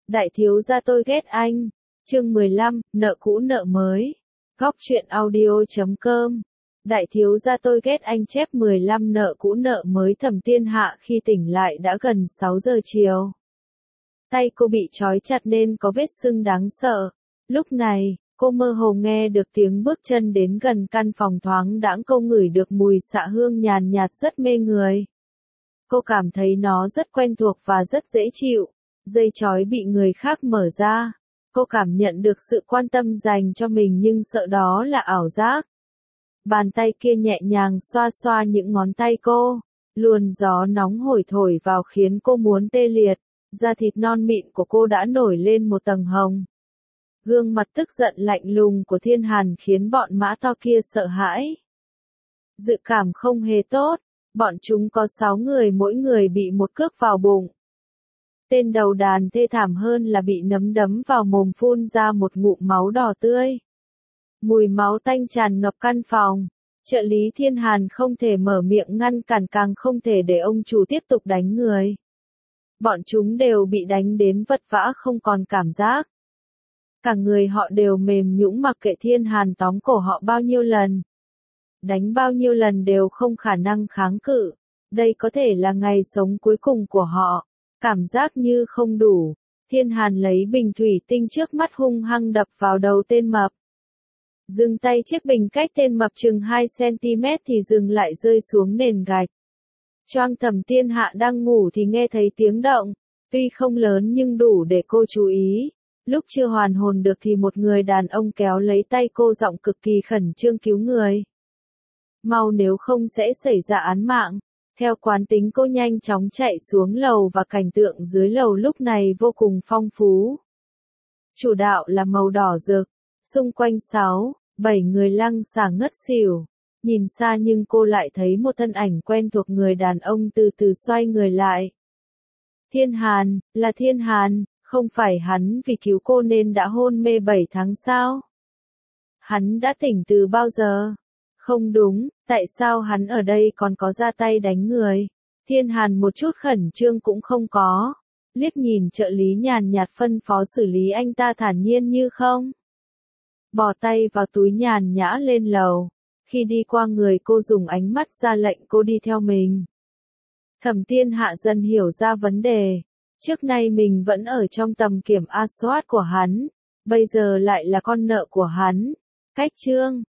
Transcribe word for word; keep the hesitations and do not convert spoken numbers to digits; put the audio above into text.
Đại thiếu gia tôi ghét anh. Chương mười lăm, nợ cũ nợ mới. Góc truyện audio chấm com. Đại thiếu gia tôi ghét anh chép mười lăm nợ cũ nợ mới. Thẩm Tiên Hạ khi tỉnh lại đã gần sáu giờ chiều. Tay cô bị trói chặt nên có vết sưng đáng sợ. Lúc này, cô mơ hồ nghe được tiếng bước chân đến gần căn phòng thoáng đãng, cô ngửi được mùi xạ hương nhàn nhạt rất mê người. Cô cảm thấy nó rất quen thuộc và rất dễ chịu. Dây trói bị người khác mở ra. Cô cảm nhận được sự quan tâm dành cho mình nhưng sợ đó là ảo giác. Bàn tay kia nhẹ nhàng xoa xoa những ngón tay cô. Luồng gió nóng hổi thổi vào khiến cô muốn tê liệt. Da thịt non mịn của cô đã nổi lên một tầng hồng. Gương mặt tức giận lạnh lùng của Thiên Hàn khiến bọn mã to kia sợ hãi. Dự cảm không hề tốt. Bọn chúng có sáu người, mỗi người bị một cước vào bụng. Tên đầu đàn thê thảm hơn là bị nấm đấm vào mồm, phun ra một ngụm máu đỏ tươi. Mùi máu tanh tràn ngập căn phòng. Trợ lý Thiên Hàn không thể mở miệng ngăn cản, càng không thể để ông chủ tiếp tục đánh người. Bọn chúng đều bị đánh đến vật vã không còn cảm giác. Cả người họ đều mềm nhũn, mặc kệ Thiên Hàn tóm cổ họ bao nhiêu lần. Đánh bao nhiêu lần đều không khả năng kháng cự. Đây có thể là ngày sống cuối cùng của họ. Cảm giác như không đủ. Thiên Hàn lấy bình thủy tinh trước mắt hung hăng đập vào đầu tên mập. Dừng tay, chiếc bình cách tên mập chừng hai xăng-ti-mét thì dừng lại, rơi xuống nền gạch. Choang. Thẩm Tiên Hạ đang ngủ thì nghe thấy tiếng động. Tuy không lớn nhưng đủ để cô chú ý. Lúc chưa hoàn hồn được thì một người đàn ông kéo lấy tay cô, giọng cực kỳ khẩn trương: cứu người. Mau, nếu không sẽ xảy ra án mạng. Theo quán tính cô nhanh chóng chạy xuống lầu và cảnh tượng dưới lầu lúc này vô cùng phong phú. Chủ đạo là màu đỏ rực. Xung quanh sáu, bảy người lăng xả ngất xỉu. Nhìn xa nhưng cô lại thấy một thân ảnh quen thuộc, người đàn ông từ từ xoay người lại. Thiên Hàn, là Thiên Hàn, không phải hắn vì cứu cô nên đã hôn mê bảy tháng sao? Hắn đã tỉnh từ bao giờ? Không đúng, tại sao hắn ở đây còn có ra tay đánh người? Thiên Hàn một chút khẩn trương cũng không có. Liếc nhìn trợ lý nhàn nhạt phân phó xử lý anh ta, thản nhiên như không. Bỏ tay vào túi, nhàn nhã lên lầu. Khi đi qua người cô dùng ánh mắt ra lệnh cô đi theo mình. Thẩm Tiên Hạ dần hiểu ra vấn đề. Trước nay mình vẫn ở trong tầm kiểm soát của hắn. Bây giờ lại là con nợ của hắn. Cách chương